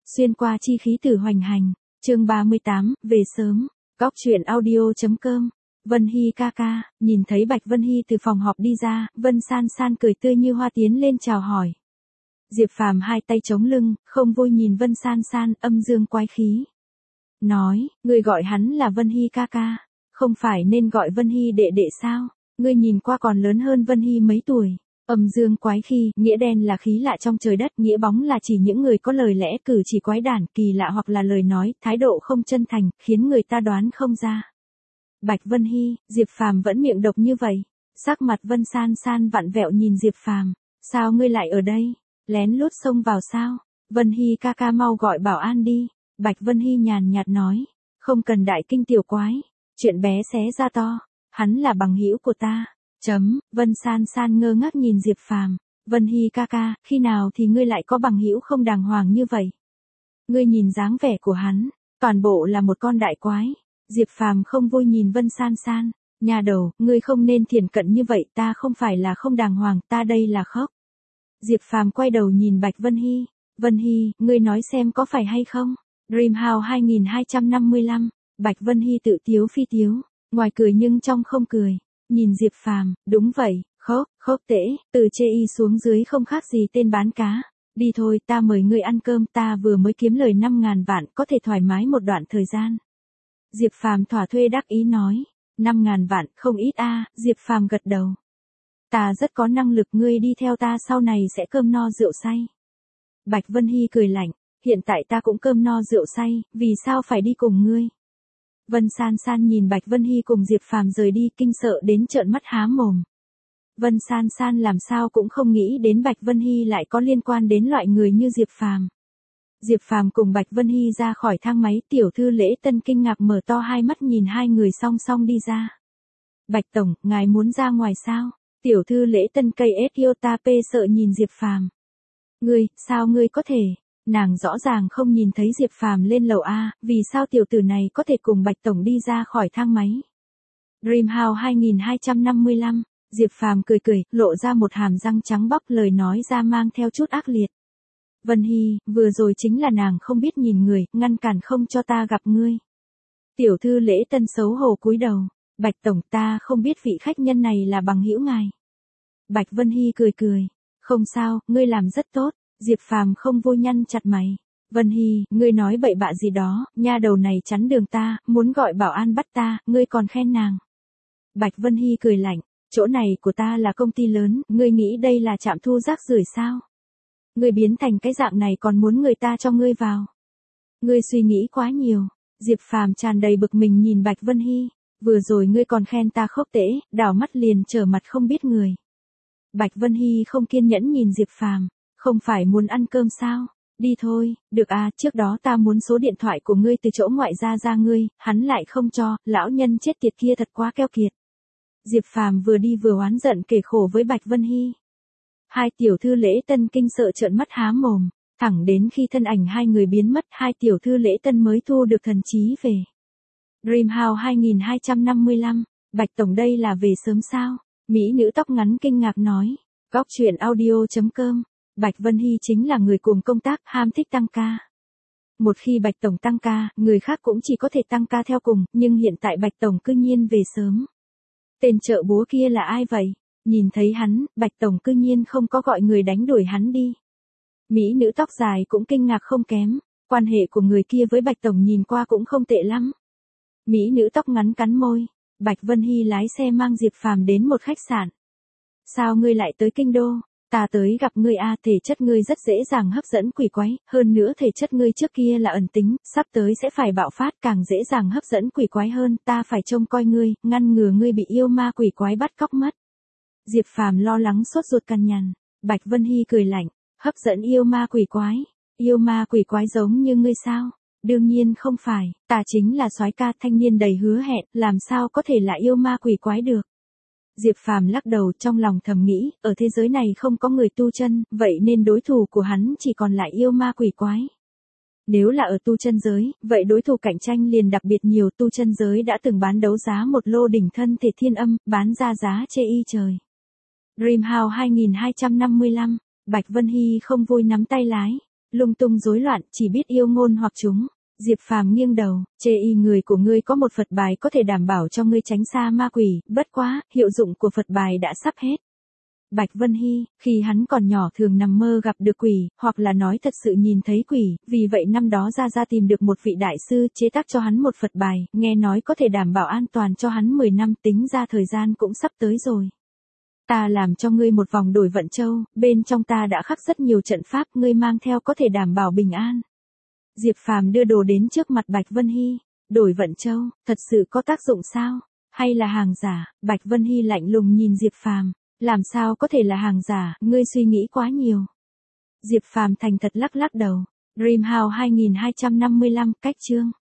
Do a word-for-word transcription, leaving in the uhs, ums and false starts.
Xuyên qua chi khí tử hoành hành, chương ba mươi tám, về sớm, góc truyện audio.com. Vân Hy ca ca, nhìn thấy Bạch Vân Hy từ phòng họp đi ra, Vân San San cười tươi như hoa tiến lên chào hỏi. Diệp Phàm hai tay chống lưng, không vui nhìn Vân San San, âm dương quái khí. Nói, ngươi gọi hắn là Vân Hy ca ca, không phải nên gọi Vân Hy đệ đệ sao, ngươi nhìn qua còn lớn hơn Vân Hy mấy tuổi. Âm dương quái khí, nghĩa đen là khí lạ trong trời đất, nghĩa bóng là chỉ những người có lời lẽ cử chỉ quái đản, kỳ lạ hoặc là lời nói, thái độ không chân thành, khiến người ta đoán không ra. Bạch Vân Hy, Diệp Phàm vẫn miệng độc như vậy. Sắc mặt Vân San San vặn vẹo nhìn Diệp Phàm, sao ngươi lại ở đây? Lén lút xông vào sao? Vân Hy ca ca mau gọi bảo an đi. Bạch Vân Hy nhàn nhạt nói, không cần đại kinh tiểu quái, chuyện bé xé ra to, hắn là bằng hữu của ta. Chấm, Vân San San ngơ ngác nhìn Diệp Phàm, Vân Hy ca ca, khi nào thì ngươi lại có bằng hữu không đàng hoàng như vậy? Ngươi nhìn dáng vẻ của hắn, toàn bộ là một con đại quái. Diệp Phàm không vui nhìn Vân San San, nhà đầu, ngươi không nên thiển cận như vậy, ta không phải là không đàng hoàng, ta đây là khóc. Diệp Phàm quay đầu nhìn Bạch Vân Hy, Vân Hy, ngươi nói xem có phải hay không? Dream House hai nghìn hai trăm năm mươi lăm, Bạch Vân Hy tự tiếu phi tiếu, ngoài cười nhưng trong không cười. Nhìn Diệp Phàm, đúng vậy, khóc, khóc tễ, từ chê y xuống dưới không khác gì tên bán cá. Đi thôi, ta mời ngươi ăn cơm, ta vừa mới kiếm lời năm ngàn vạn, có thể thoải mái một đoạn thời gian. Diệp Phàm thỏa thuê đắc ý nói, năm ngàn vạn, không ít a. Diệp Phàm gật đầu. Ta rất có năng lực, ngươi đi theo ta sau này sẽ cơm no rượu say. Bạch Vân Hy cười lạnh, hiện tại ta cũng cơm no rượu say, vì sao phải đi cùng ngươi? Vân San San nhìn Bạch Vân Hy cùng Diệp Phàm rời đi, kinh sợ đến trợn mắt há mồm. Vân San San làm sao cũng không nghĩ đến Bạch Vân Hy lại có liên quan đến loại người như Diệp Phàm. Diệp Phàm cùng Bạch Vân Hy ra khỏi thang máy, tiểu thư Lễ Tân kinh ngạc mở to hai mắt nhìn hai người song song đi ra. Bạch tổng, ngài muốn ra ngoài sao? Tiểu thư Lễ Tân cây ép Iota P sợ nhìn Diệp Phàm. Ngươi, sao ngươi có thể? Nàng rõ ràng không nhìn thấy Diệp Phàm lên lầu A, vì sao tiểu tử này có thể cùng Bạch tổng đi ra khỏi thang máy? Dream House hai nghìn hai trăm năm mươi lăm, Diệp Phàm cười cười, lộ ra một hàm răng trắng bóc, lời nói ra mang theo chút ác liệt. Vân Hy, vừa rồi chính là nàng không biết nhìn người, ngăn cản không cho ta gặp ngươi. Tiểu thư Lễ Tân xấu hổ cúi đầu, Bạch tổng, ta không biết vị khách nhân này là bằng hữu ngài. Bạch Vân Hy cười cười, không sao, ngươi làm rất tốt. Diệp Phàm không vui nhăn chặt mày. Vân Hy, ngươi nói bậy bạ gì đó, nha đầu này chắn đường ta, muốn gọi bảo an bắt ta, ngươi còn khen nàng. Bạch Vân Hy cười lạnh, chỗ này của ta là công ty lớn, ngươi nghĩ đây là trạm thu rác rưởi sao? Ngươi biến thành cái dạng này còn muốn người ta cho ngươi vào. Ngươi suy nghĩ quá nhiều. Diệp Phàm tràn đầy bực mình nhìn Bạch Vân Hy, vừa rồi ngươi còn khen ta khốc tễ, đảo mắt liền trở mặt không biết người. Bạch Vân Hy không kiên nhẫn nhìn Diệp Phàm. Không phải muốn ăn cơm sao? Đi thôi, được à, trước đó ta muốn số điện thoại của ngươi từ chỗ ngoại ra ra ngươi, hắn lại không cho, lão nhân chết tiệt kia thật quá keo kiệt. Diệp Phàm vừa đi vừa oán giận kể khổ với Bạch Vân Hy. Hai tiểu thư Lễ Tân kinh sợ trợn mắt há mồm, thẳng đến khi thân ảnh hai người biến mất, hai tiểu thư Lễ Tân mới thu được thần trí về. Dream House hai nghìn hai trăm năm mươi lăm, Bạch tổng đây là về sớm sao? Mỹ nữ tóc ngắn kinh ngạc nói, góc truyện audio.com. Bạch Vân Hy chính là người cùng công tác, ham thích tăng ca. Một khi Bạch tổng tăng ca, người khác cũng chỉ có thể tăng ca theo cùng, nhưng hiện tại Bạch tổng cư nhiên về sớm. Tên trợ búa kia là ai vậy? Nhìn thấy hắn, Bạch tổng cư nhiên không có gọi người đánh đuổi hắn đi. Mỹ nữ tóc dài cũng kinh ngạc không kém, quan hệ của người kia với Bạch tổng nhìn qua cũng không tệ lắm. Mỹ nữ tóc ngắn cắn môi, Bạch Vân Hy lái xe mang Diệp Phàm đến một khách sạn. Sao ngươi lại tới kinh đô? Ta tới gặp ngươi a, thể chất ngươi rất dễ dàng hấp dẫn quỷ quái, hơn nữa thể chất ngươi trước kia là ẩn tính, sắp tới sẽ phải bạo phát, càng dễ dàng hấp dẫn quỷ quái hơn, ta phải trông coi ngươi, ngăn ngừa ngươi bị yêu ma quỷ quái bắt cóc mất. Diệp Phàm lo lắng sốt ruột cằn nhằn, Bạch Vân Hy cười lạnh, hấp dẫn yêu ma quỷ quái, yêu ma quỷ quái giống như ngươi sao? Đương nhiên không phải, ta chính là soái ca thanh niên đầy hứa hẹn, làm sao có thể là yêu ma quỷ quái được. Diệp Phàm lắc đầu, trong lòng thầm nghĩ, ở thế giới này không có người tu chân, vậy nên đối thủ của hắn chỉ còn lại yêu ma quỷ quái. Nếu là ở tu chân giới, vậy đối thủ cạnh tranh liền đặc biệt nhiều, tu chân giới đã từng bán đấu giá một lô đỉnh thân thể thiên âm, bán ra giá chê y trời. Dream House hai nghìn hai trăm năm mươi lăm, Bạch Vân Hy không vui nắm tay lái, lung tung rối loạn, chỉ biết yêu ngôn hoặc chúng. Diệp Phàm nghiêng đầu, chê y người của ngươi có một Phật bài có thể đảm bảo cho ngươi tránh xa ma quỷ, bất quá, hiệu dụng của Phật bài đã sắp hết. Bạch Vân Hy, khi hắn còn nhỏ thường nằm mơ gặp được quỷ, hoặc là nói thật sự nhìn thấy quỷ, vì vậy năm đó ra ra tìm được một vị đại sư chế tác cho hắn một Phật bài, nghe nói có thể đảm bảo an toàn cho hắn mười năm, tính ra thời gian cũng sắp tới rồi. Ta làm cho ngươi một vòng đổi vận châu, bên trong ta đã khắc rất nhiều trận pháp, ngươi mang theo có thể đảm bảo bình an. Diệp Phàm đưa đồ đến trước mặt Bạch Vân Hy, đổi vận châu, thật sự có tác dụng sao? Hay là hàng giả? Bạch Vân Hy lạnh lùng nhìn Diệp Phàm, làm sao có thể là hàng giả, ngươi suy nghĩ quá nhiều. Diệp Phàm thành thật lắc lắc đầu. Dream House hai nghìn hai trăm năm mươi lăm, cách chương.